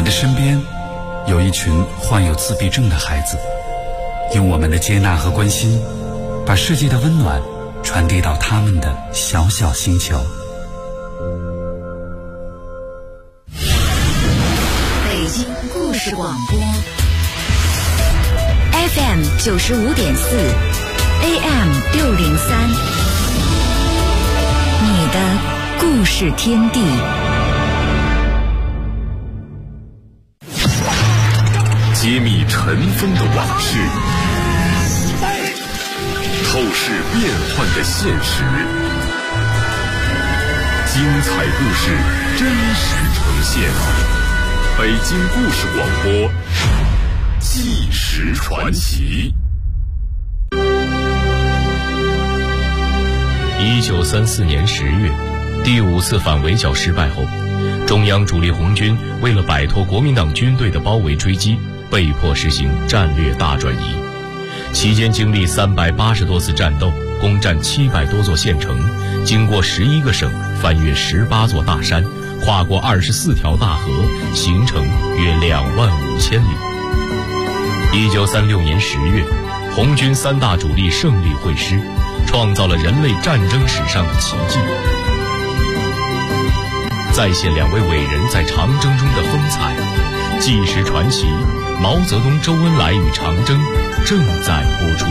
的身边有一群患有自闭症的孩子，用我们的接纳和关心，把世界的温暖传递到他们的小小星球。 北京故事广播 FM 95.4 AM 603，你的故事天地。 揭秘尘封的往事，透视变幻的现实，精彩故事真实呈现。北京故事广播，纪实传奇。 1934年10月，第5次反围剿失败后，中央主力红军为了摆脱国民党军队的包围追击，被迫实行战略大转移。期间经历380多次战斗，攻占700多座县城，经过11个省，翻越18座大山，跨过24条大河，行程约25000里。1936年10月，红军3大主力胜利会师，创造了人类战争史上的奇迹，再现2位伟人在长征中的风采。纪实传奇，毛泽东、周恩来与长征正在播出。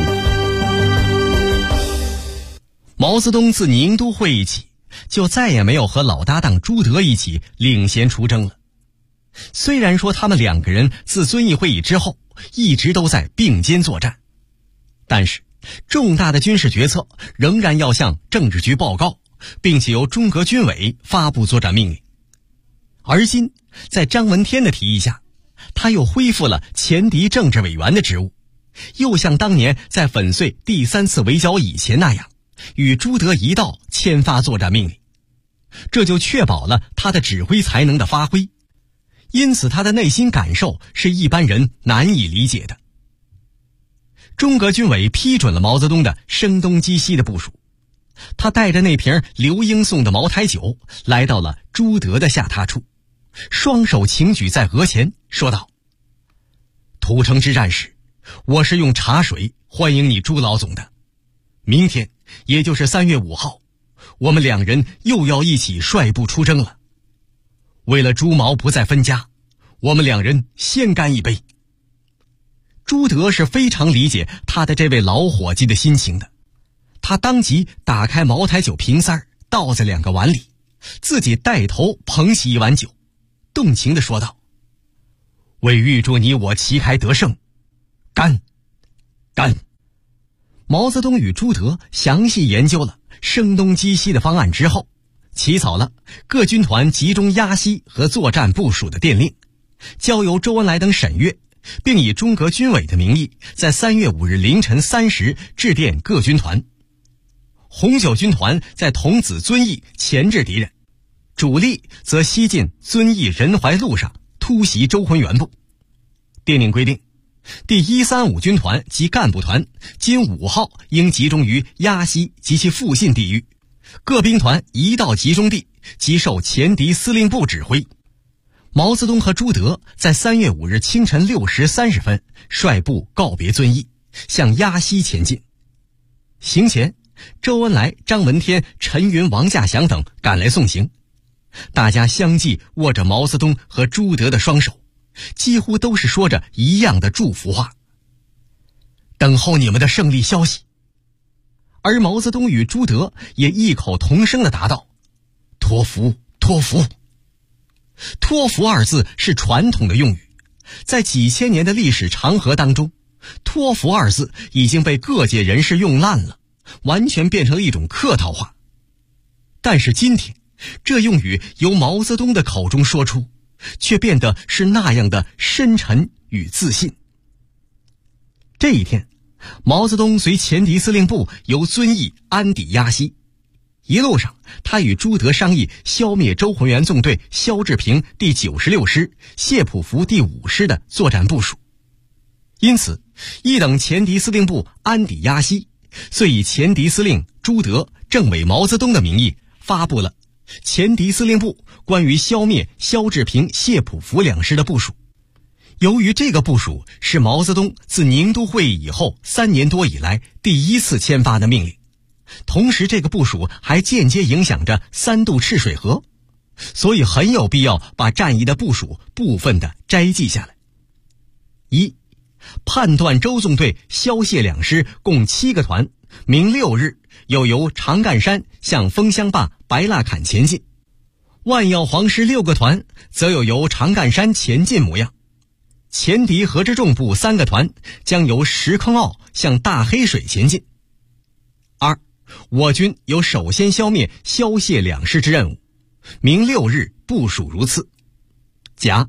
毛泽东自宁都会议起，就再也没有和老搭档朱德一起领衔出征了。虽然说他们2个人自遵义会议之后一直都在并肩作战，但是重大的军事决策仍然要向政治局报告，并且由中革军委发布作战命令。而今在张闻天的提议下，他又恢复了前敌政治委员的职务，又像当年在粉碎第3次围剿以前那样，与朱德一道签发作战命令，这就确保了他的指挥才能的发挥。因此他的内心感受是一般人难以理解的。中革军委批准了毛泽东的声东击西的部署，他带着那瓶刘英送的茅台酒来到了朱德的下榻处，双手擎举在额前，说道：土城之战时，我是用茶水欢迎你朱老总的。明天，也就是3月5号，我们2人又要一起率部出征了。为了朱毛不再分家，我们2人先干一杯。朱德是非常理解他的这位老伙计的心情的，他当即打开茅台酒瓶塞，倒在2个碗里，自己带头捧起一碗酒，动情地说道：为预祝你我旗开得胜，干干。毛泽东与朱德详细研究了声东击西的方案之后，起草了各军团集中压西和作战部署的电令，交由周恩来等审阅，并以中革军委的名义在3月5日凌晨3时致电各军团。红九军团在桐梓遵义钳制敌人，主力则西进遵义仁怀路上突袭周浑元部。电令规定，第135军团及干部团今5号应集中于鸭西及其附近地域，各兵团移到集中地，即受前敌司令部指挥。毛泽东和朱德在3月5日清晨6时30分率部告别遵义，向鸭西前进。行前，周恩来、张闻天、陈云、王稼祥等赶来送行，大家相继握着毛泽东和朱德的双手，几乎都是说着一样的祝福话：等候你们的胜利消息。而毛泽东与朱德也异口同声地答道：托福，托福。托福2字是传统的用语，在几千年的历史长河当中，托福2字已经被各界人士用烂了，完全变成了一种客套话。但是今天，这用语由毛泽东的口中说出，却变得是那样的深沉与自信。这一天，毛泽东随前敌司令部由遵义安抵鸭西，一路上他与朱德商议消灭周浑元纵队萧志平第96师、谢普福第5师的作战部署。因此，一等前敌司令部安抵鸭西，遂以前敌司令朱德、政委毛泽东的名义发布了前敌司令部关于消灭萧志平、谢普福两师的部署。由于这个部署是毛泽东自宁都会议以后3年多以来第一次签发的命令，同时这个部署还间接影响着3渡赤水河，所以很有必要把战役的部署部分的摘记下来。1. 判断周纵队萧谢两师共7个团，明6日由长干山向枫香坝、白蜡坎前进，万耀黄师6个团则由长干山前进模样。前敌何之仲部3个团将由石坑坳向大黑水前进。2. 我军有首先消灭萧谢两师之任务，明6日部署如次：甲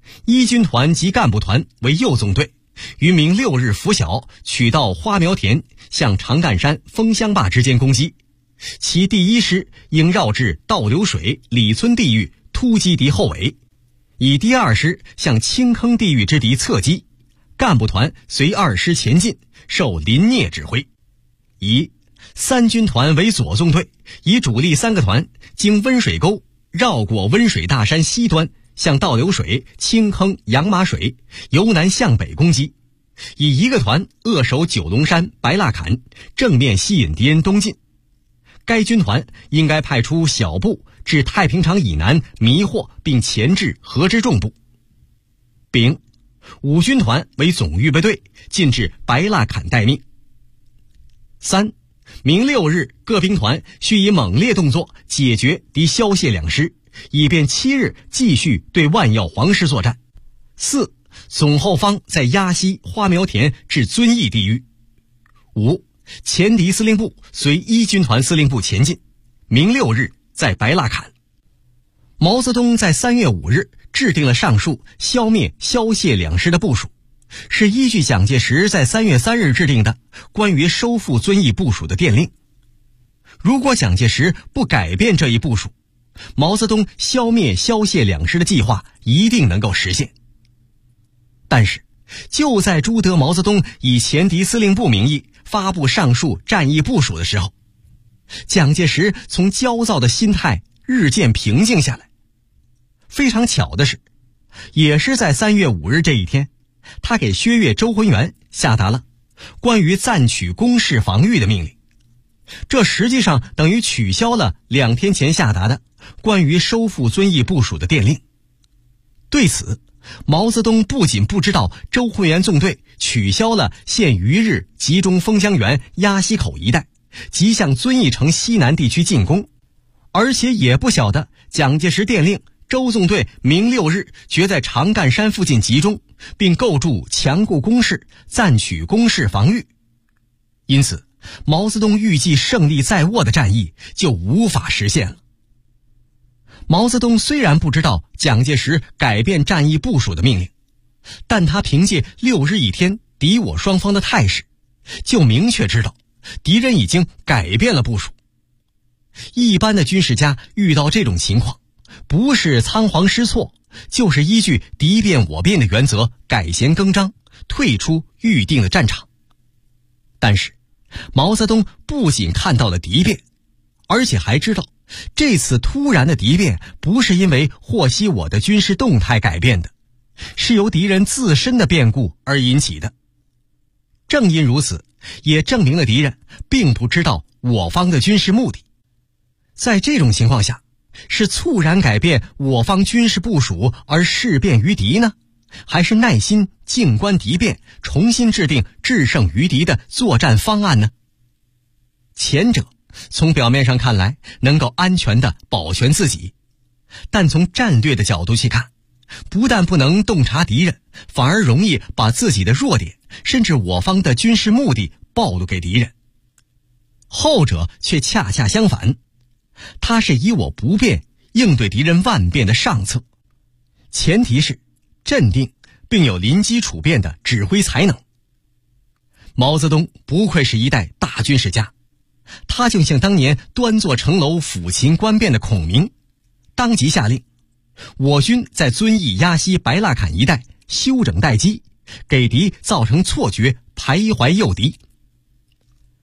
1军团及干部团为右纵队，于明6日拂晓取道花苗田向长干山、枫香坝之间攻击，其第1师应绕至倒流水、李村地域突击敌后尾，以第2师向青坑地域之敌侧击，干部团随2师前进，受林聂指挥。以3军团为左纵队，以主力3个团经温水沟绕过温水大山西端，向倒流水、青坑、羊马水由南向北攻击，以1个团扼守九龙山、白蜡坎，正面吸引敌人东进。该军团应该派出小部至太平场以南迷惑并钳制何之仲部。丙5军团为总预备队，进至白蜡坎待命。3. 明6日各兵团需以猛烈动作解决敌萧谢两师，以便7日继续对万耀黄师作战。4. 总后方在鸭溪、花苗田至遵义地域。5. 前敌司令部随1军团司令部前进，明6日在白蜡坎。毛泽东在3月5日制定了上述消灭萧谢两师的部署，是依据蒋介石在3月3日制定的关于收复遵义部署的电令。如果蒋介石不改变这一部署，毛泽东消灭萧谢两师的计划一定能够实现。但是就在朱德、毛泽东以前敌司令部名义发布上述战役部署的时候，蒋介石从焦躁的心态日渐平静下来。非常巧的是，也是在3月5日这一天，他给薛岳、周浑元下达了关于暂取工事防御的命令，这实际上等于取消了2天前下达的关于收复遵义部署的电令。对此，毛泽东不仅不知道周浑元纵队取消了现于日集中枫香园、鸭溪口一带，即向遵义城西南地区进攻，而且也不晓得蒋介石电令周纵队明6日决在长干山附近集中，并构筑强固工事，暂取工事防御。因此，毛泽东预计胜利在握的战役就无法实现了。毛泽东虽然不知道蒋介石改变战役部署的命令，但他凭借6日一天敌我双方的态势，就明确知道敌人已经改变了部署。一般的军事家遇到这种情况，不是仓皇失措，就是依据敌变我变的原则改弦更张，退出预定的战场。但是毛泽东不仅看到了敌变，而且还知道这次突然的敌变不是因为获悉我的军事动态改变的，是由敌人自身的变故而引起的。正因如此，也证明了敌人并不知道我方的军事目的。在这种情况下，是猝然改变我方军事部署而事变于敌呢，还是耐心静观敌变，重新制定制胜于敌的作战方案呢？前者从表面上看来能够安全地保全自己，但从战略的角度去看，不但不能洞察敌人，反而容易把自己的弱点甚至我方的军事目的暴露给敌人。后者却恰恰相反，他是以我不变应对敌人万变的上策，前提是镇定并有临机处变的指挥才能。毛泽东不愧是一代大军事家，他就像当年端坐城楼抚琴观变的孔明，当即下令我军在遵义、鸭溪、白蜡坎一带休整待机，给敌造成错觉，徘徊诱敌。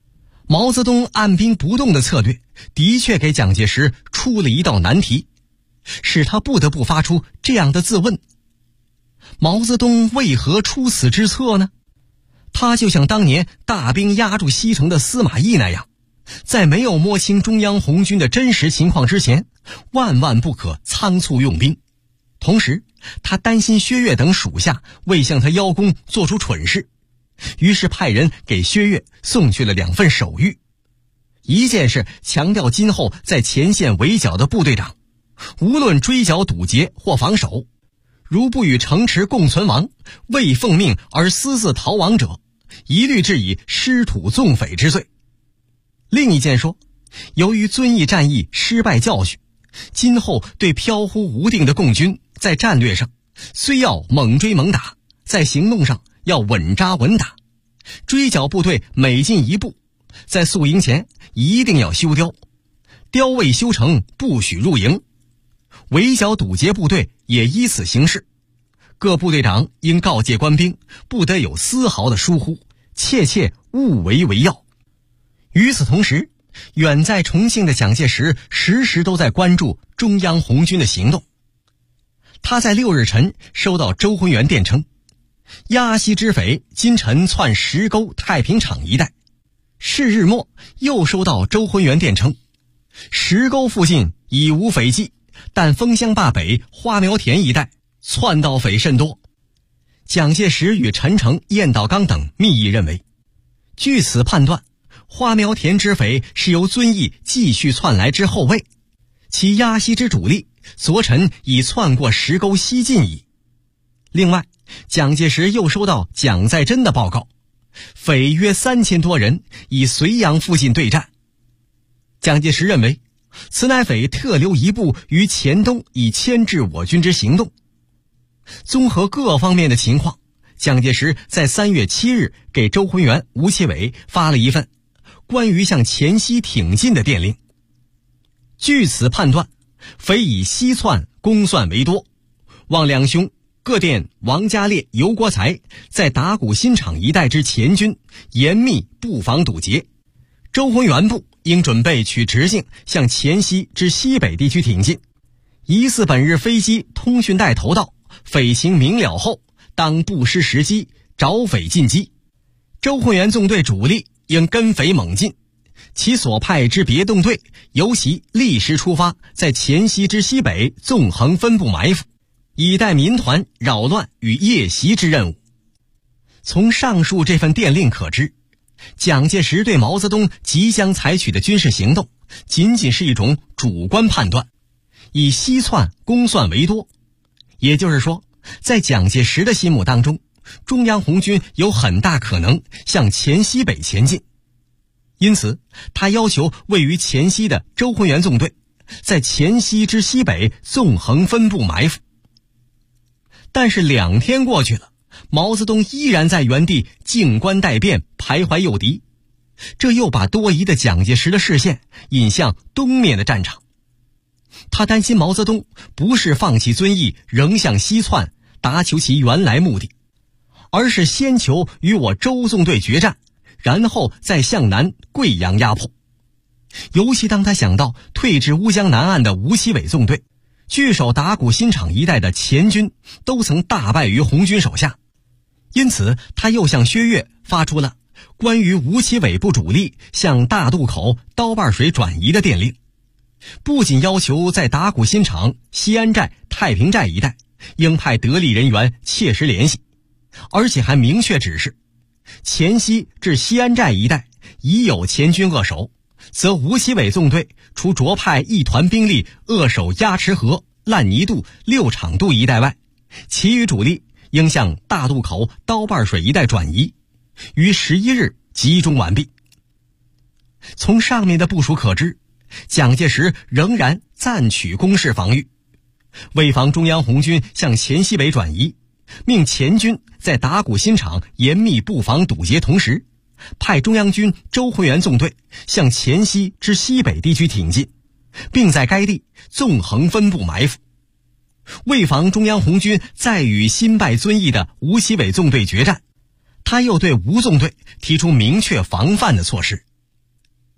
毛泽东按兵不动的策略的确给蒋介石出了一道难题，使他不得不发出这样的自问：毛泽东为何出此之策呢？他就像当年大兵压住西城的司马懿那样，在没有摸清中央红军的真实情况之前，万万不可仓促用兵。同时他担心薛岳等属下为向他邀功做出蠢事，于是派人给薛岳送去了2份手谕。一件是强调今后在前线围剿的部队长，无论追剿堵截或防守，如不与城池共存亡，未奉命而私自逃亡者，一律治以失土纵匪之罪。另一件说，由于遵义战役失败教训，今后对飘忽无定的共军，在战略上虽要猛追猛打，在行动上要稳扎稳打，追剿部队每进一步，在宿营前一定要休雕，雕未修成不许入营，围剿堵截部队也依此行事。各部队长应告诫官兵，不得有丝毫的疏忽，切切勿为为要。与此同时，远在重庆的蒋介石时时都在关注中央红军的行动。他在6日晨收到周浑元电称，鸭西之匪今晨窜石沟太平场一带。是日末又收到周浑元电称，石沟附近已无匪迹，但枫乡坝北花苗田一带窜盗匪甚多。蒋介石与陈诚、晏道刚等密议认为，据此判断，花苗田之匪是由遵义继续窜来之后卫，其鸭西之主力昨晨已窜过石沟西进矣。另外，蒋介石又收到蒋在珍的报告，匪约3000多人以绥阳附近对战。蒋介石认为，此乃匪特留一部于黔东以牵制我军之行动。综合各方面的情况，蒋介石在3月7日给周浑元、吴奇伟发了一份关于向黔西挺进的电令。据此判断，匪以西窜攻算为多，望两兄各电王家烈、尤国才在打鼓新场一带之黔军严密布防堵截，周浑元部应准备取直径向黔西之西北地区挺进。疑似本日飞机通讯带头到，匪情明了后，当不失时机，找匪进击。周浑元纵队主力应跟匪猛进，其所派之别动队由其立时出发，在黔西之西北纵横分布埋伏，以待民团扰乱与夜袭之任务。从上述这份电令可知，蒋介石对毛泽东即将采取的军事行动仅仅是一种主观判断，以西窜攻算为多。也就是说，在蒋介石的心目当中，中央红军有很大可能向黔西北前进。因此他要求位于黔西的周浑元纵队在黔西之西北纵横分布埋伏。但是2天过去了，毛泽东依然在原地静观待变，徘徊诱敌，这又把多疑的蒋介石的视线引向东面的战场。他担心毛泽东不是放弃遵义仍向西窜达求其原来目的，而是先求与我周纵队决战，然后再向南贵阳压迫。尤其当他想到退至乌江南岸的吴奇伟纵队，据守打鼓新场一带的黔军都曾大败于红军手下，因此他又向薛岳发出了关于吴奇伟部主力向大渡口、刀瓣水转移的电令。不仅要求在打鼓新场、西安寨、太平寨一带应派得力人员切实联系，而且还明确指示，黔西至西安寨一带已有黔军扼守，则吴奇伟纵队除着派一团兵力扼守鸭池河、烂泥渡、六场渡一带外，其余主力应向大渡口、刀瓣水一带转移，于11日集中完毕。从上面的部署可知，蒋介石仍然暂取攻势防御，为防中央红军向黔西北转移，命黔军在打鼓新场严密布防堵截，同时派中央军周浑元纵队向黔西之西北地区挺进，并在该地纵横分布埋伏。为防中央红军再与新败遵义的吴奇伟纵队决战，他又对吴纵队提出明确防范的措施。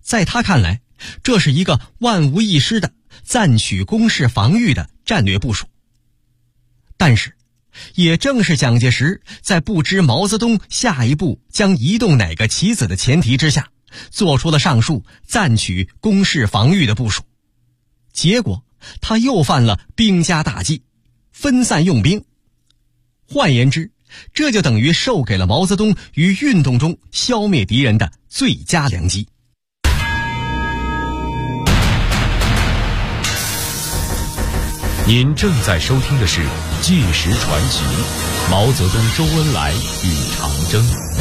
在他看来，这是一个万无一失的暂取攻势防御的战略部署。但是也正是蒋介石在不知毛泽东下一步将移动哪个棋子的前提之下，做出了上述暂取攻势防御的部署，结果他又犯了兵家大忌，分散用兵。换言之，这就等于授给了毛泽东于运动中消灭敌人的最佳良机。 您正在收听的是《纪实传奇》，毛泽东、周恩来与长征。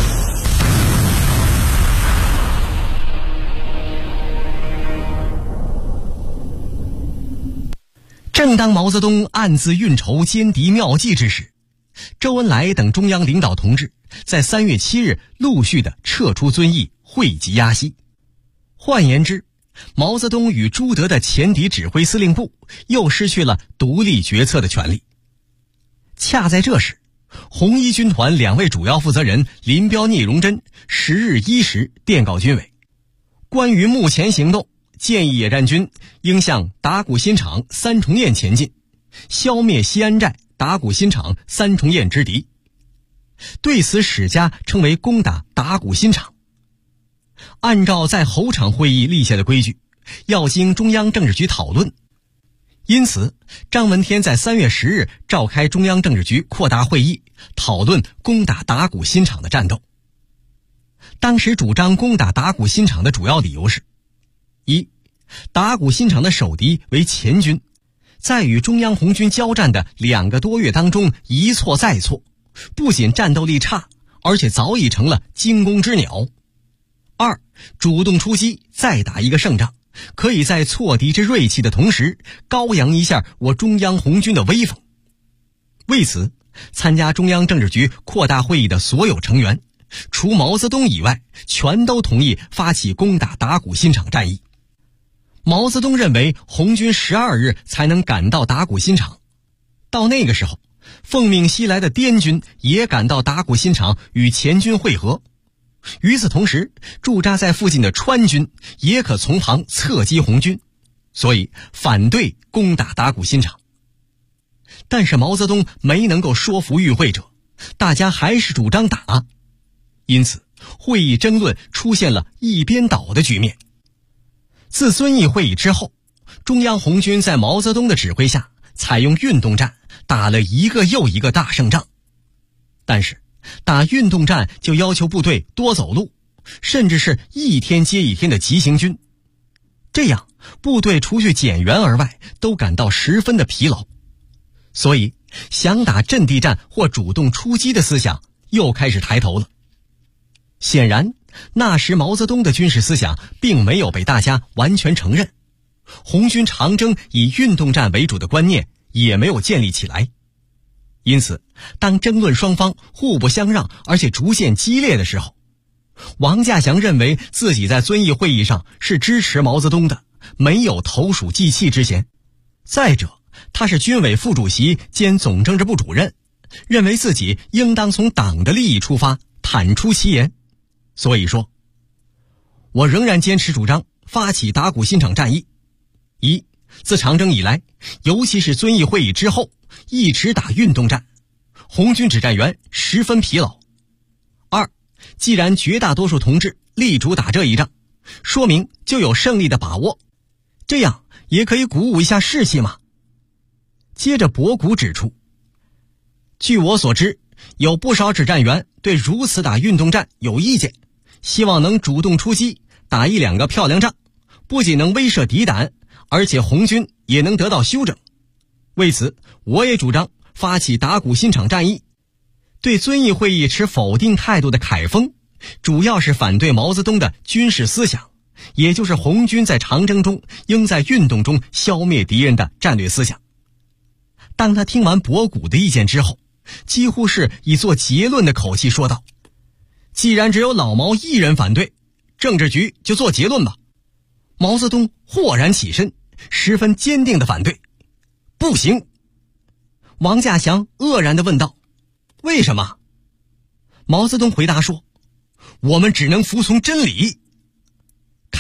正当毛泽东暗自运筹歼敌妙计之时，周恩来等中央领导同志在3月7日陆续的撤出遵义，汇集鸭溪。换言之，毛泽东与朱德的前敌指挥司令部又失去了独立决策的权利。恰在这时，红一军团2位主要负责人林彪、聂荣臻10日1时电告军委，关于目前行动，建议野战军应向打鼓新场、三重堰前进，消灭西安寨、打鼓新场、三重堰之敌。对此史家称为攻打打鼓新场。按照在侯场会议立下的规矩，要经中央政治局讨论，因此张闻天在3月10日召开中央政治局扩大会议，讨论攻打打鼓新场的战斗。当时主张攻打打鼓新场的主要理由是：一、打鼓新场的守敌为前军，在与中央红军交战的2个多月当中一错再错，不仅战斗力差，而且早已成了惊弓之鸟。二、主动出击，再打一个胜仗，可以在挫敌之锐气的同时，高扬一下我中央红军的威风。为此，参加中央政治局扩大会议的所有成员，除毛泽东以外，全都同意发起攻打打鼓新场战役。毛泽东认为红军12日才能赶到打鼓新场，到那个时候，奉命西来的滇军也赶到打鼓新场与前军会合。与此同时，驻扎在附近的川军也可从旁侧击红军，所以反对攻打打鼓新场。但是毛泽东没能够说服与会者，大家还是主张打，因此会议争论出现了一边倒的局面。自遵义会议之后，中央红军在毛泽东的指挥下，采用运动战，打了一个又一个大胜仗。但是打运动战就要求部队多走路，甚至是一天接一天的急行军，这样部队除去减员而外，都感到十分的疲劳。所以想打阵地战或主动出击的思想又开始抬头了。显然那时毛泽东的军事思想并没有被大家完全承认，红军长征以运动战为主的观念也没有建立起来。因此当争论双方互不相让，而且逐渐激烈的时候，王稼祥认为自己在遵义会议上是支持毛泽东的，没有投鼠忌器之嫌。再者，他是军委副主席兼总政治部主任，认为自己应当从党的利益出发，坦出其言。所以说，我仍然坚持主张发起打鼓新场战役。一、自长征以来，尤其是遵义会议之后，一直打运动战，红军指战员十分疲劳。二、既然绝大多数同志力主打这一仗，说明就有胜利的把握，这样也可以鼓舞一下士气嘛。接着博古指出，据我所知，有不少指战员对如此打运动战有意见，希望能主动出击，打一两个漂亮仗，不仅能威慑敌胆，而且红军也能得到休整。为此，我也主张发起打鼓新场战役。对遵义会议持否定态度的凯丰，主要是反对毛泽东的军事思想，也就是红军在长征中应在运动中消灭敌人的战略思想。当他听完博古的意见之后，几乎是以做结论的口气说道：既然只有老毛一人反对，政治局就做结论吧。毛泽东豁然起身，十分坚定地反对。不行。王稼祥愕然地问道：为什么？毛泽东回答说：我们只能服从真理。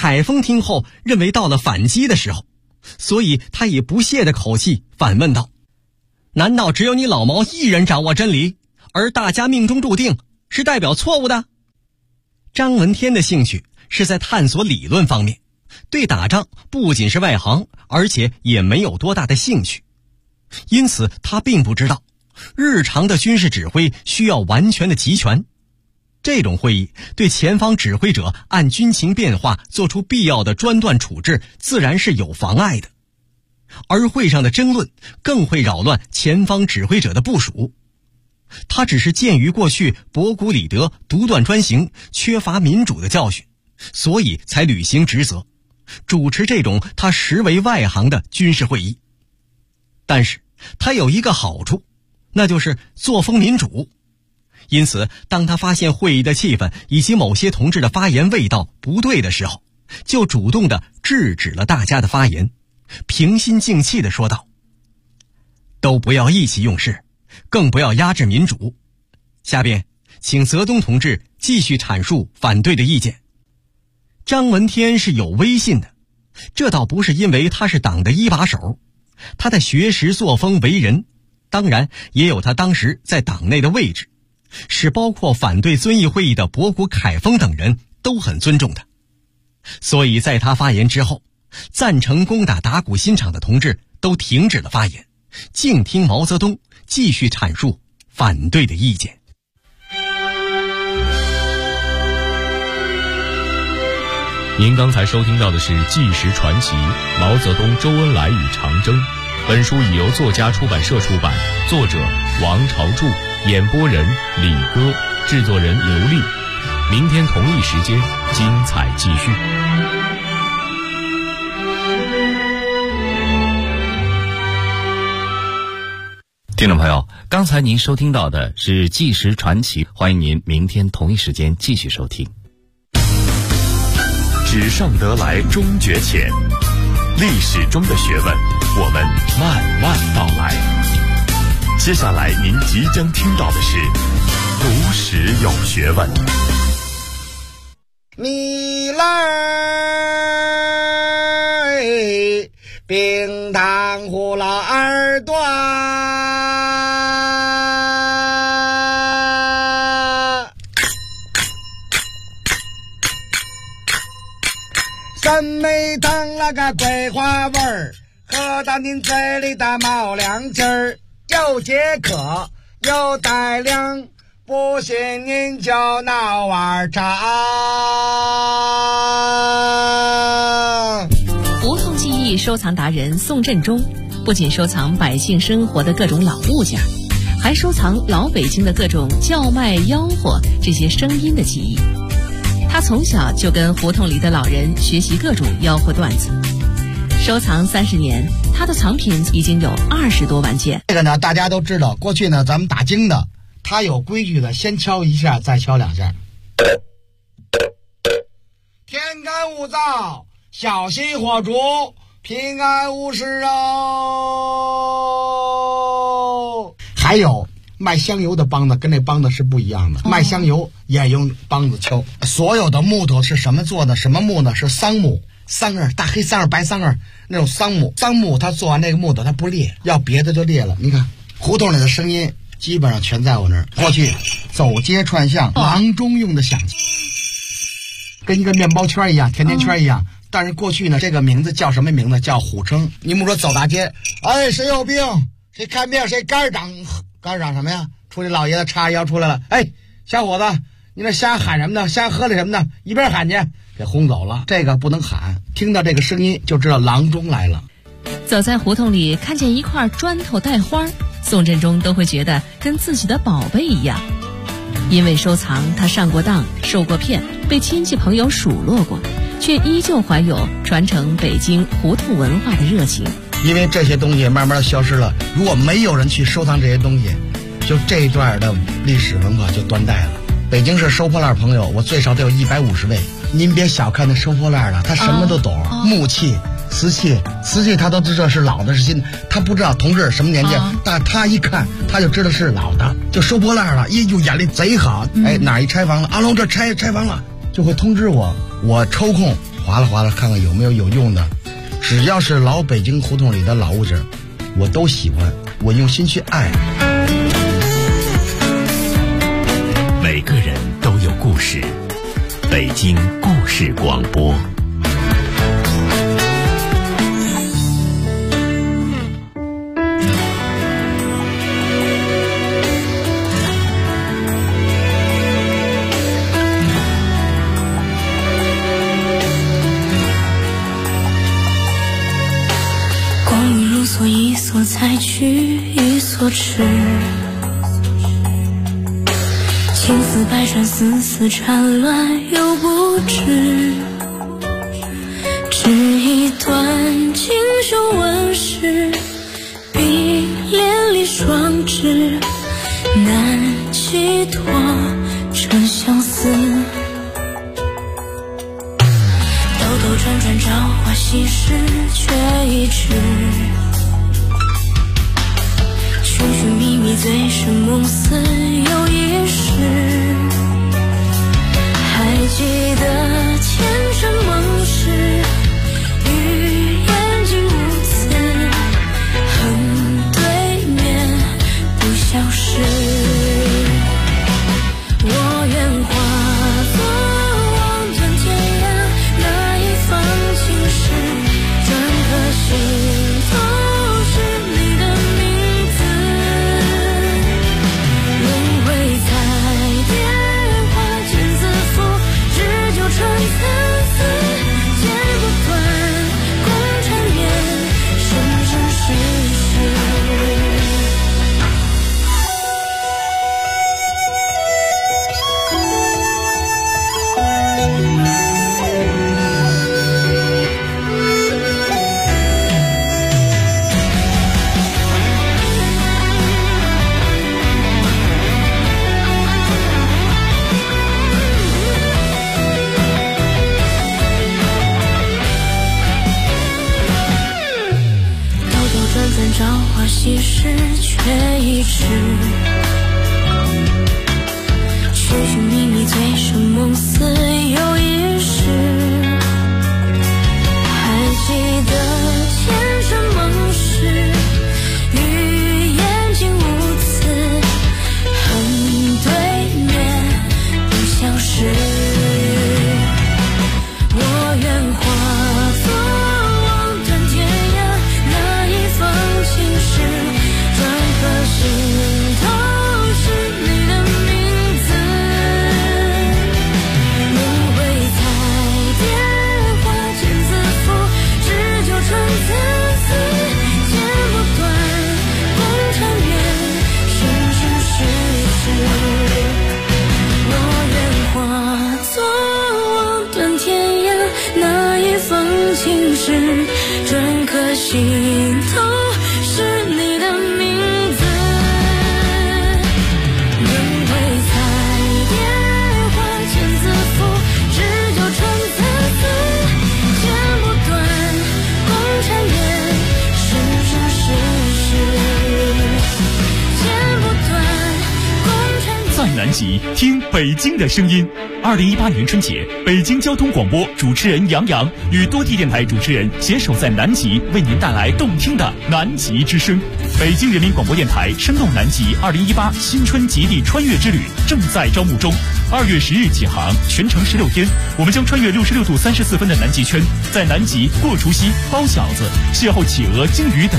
凯丰听后认为到了反击的时候，所以他以不屑的口气反问道：难道只有你老毛一人掌握真理，而大家命中注定是代表错误的？张闻天的兴趣是在探索理论方面，对打仗不仅是外行，而且也没有多大的兴趣。因此他并不知道日常的军事指挥需要完全的集权。这种会议对前方指挥者按军情变化做出必要的专断处置自然是有妨碍的，而会上的争论更会扰乱前方指挥者的部署。他只是鉴于过去博古里德独断专行、缺乏民主的教训，所以才履行职责，主持这种他实为外行的军事会议。但是他有一个好处，那就是作风民主。因此当他发现会议的气氛以及某些同志的发言味道不对的时候，就主动地制止了大家的发言，平心静气地说道：都不要意气用事，更不要压制民主。下边请泽东同志继续阐述反对的意见。张闻天是有威信的，这倒不是因为他是党的一把手，他的学识作风为人，当然也有他当时在党内的位置，使包括反对遵义会议的博古凯丰等人都很尊重他。所以在他发言之后，赞成攻打打鼓新场的同志都停止了发言，静听毛泽东继续阐述反对的意见。 您刚才收听到的是《纪实传奇：毛泽东、周恩来与长征》。本书已由作家出版社出版，作者王朝柱，演播人李歌，制作人刘丽。明天同一时间，精彩继续。 听众朋友，刚才您收听到的是《纪实传奇》，欢迎您明天同一时间继续收听。 纸上得来终觉浅，历史中的学问，我们慢慢道来。接下来您即将听到的是读史有学问。 你来冰糖葫芦二段，三枚糖那个桂花味儿，喝到您嘴里的冒凉劲儿，又解渴又带凉，不信您就闹碗茶。 胡同记忆收藏达人宋振中不仅收藏百姓生活的各种老物件，还收藏老北京的各种叫卖吆喝这些声音的记忆。他从小就跟胡同里的老人学习各种吆喝段子，收藏30年，他的藏品已经有20多万件。 这个呢，大家都知道，过去呢，咱们打更的，他有规矩的，先敲一下，再敲2下。天干物燥，小心火烛，平安无事哦。还有卖香油的梆子跟那梆子是不一样的，卖香油也用梆子敲。所有的木头是什么做的？什么木呢？是桑木，桑叶，大黑桑叶、白桑叶那种桑木。桑木它做完那个木头它不裂，要别的就裂了。你看胡同里的声音基本上全在我那儿。过去走街串巷，郎中用的响器，跟一个面包圈一样，甜甜圈一样。但是过去呢，这个名字叫什么名字？叫虎称。你们说走大街，哎，谁有病？谁看病？谁肝长？肝长什么呀？出去老爷子叉腰出来了，哎，小伙子，你那瞎喊什么呢？瞎喝的什么呢？一边喊去，给轰走了。这个不能喊，听到这个声音就知道郎中来了。 走在胡同里，看见一块砖头带花，宋振中都会觉得跟自己的宝贝一样。因为收藏，他上过当，受过骗，被亲戚朋友数落过，却依旧怀有传承北京胡同文化的热情。 因为这些东西慢慢的消失了，如果没有人去收藏这些东西，就这一段的历史文化就断代了。北京市收破烂朋友，我最少得有150位。您别小看那收破烂的，他什么都懂，木器、瓷器他都知道是老的是新的，他不知道同志什么年纪，但他一看他就知道是老的，就收破烂了，就眼力贼好。哎，哪一拆房了？阿龙这拆房了，就会通知我，我抽空划拉划拉，看看有没有用的。只要是老北京胡同里的老物件，我都喜欢，我用心去爱。 每个人都有故事，北京故事广播。 一所采取一所吃，情丝百转，丝丝缠乱又不知，织一段锦绣纹饰，碧连理双枝，难寄托这相思。兜兜转转，朝花夕拾，却已迟。寻寻觅觅，醉生梦死又一世。还记得前尘梦事，与眼睛无词，恨对面不消失。我愿化作望断天涯那一方青石，转颗心头。其实却已迟，寻寻觅觅，醉生梦死又一世。还记得前尘梦事，与眼睛无词，恨对面不相识。我愿化作望断天涯那一方青石，转颗心头是你的名字。轮回彩蝶花间自负，只纠缠自私，剪不断共缠绵，生生世世。我愿化作望断天涯那一方青石，转颗心头是你的名字。轮回彩蝶花间自负，只纠缠自私，剪不断共缠绵，生生世世。剪不断共缠绵。 在南极听北京的声音。2018年春节，北京交通广播主持人杨洋与多地电台主持人携手在南极，为您带来动听的南极之声。北京人民广播电台声动南极2018新春极地穿越之旅正在招募中，2月10日起航，全程16天，我们将穿越66度34分的南极圈，在南极过除夕、包饺子、邂逅企鹅、鲸鱼等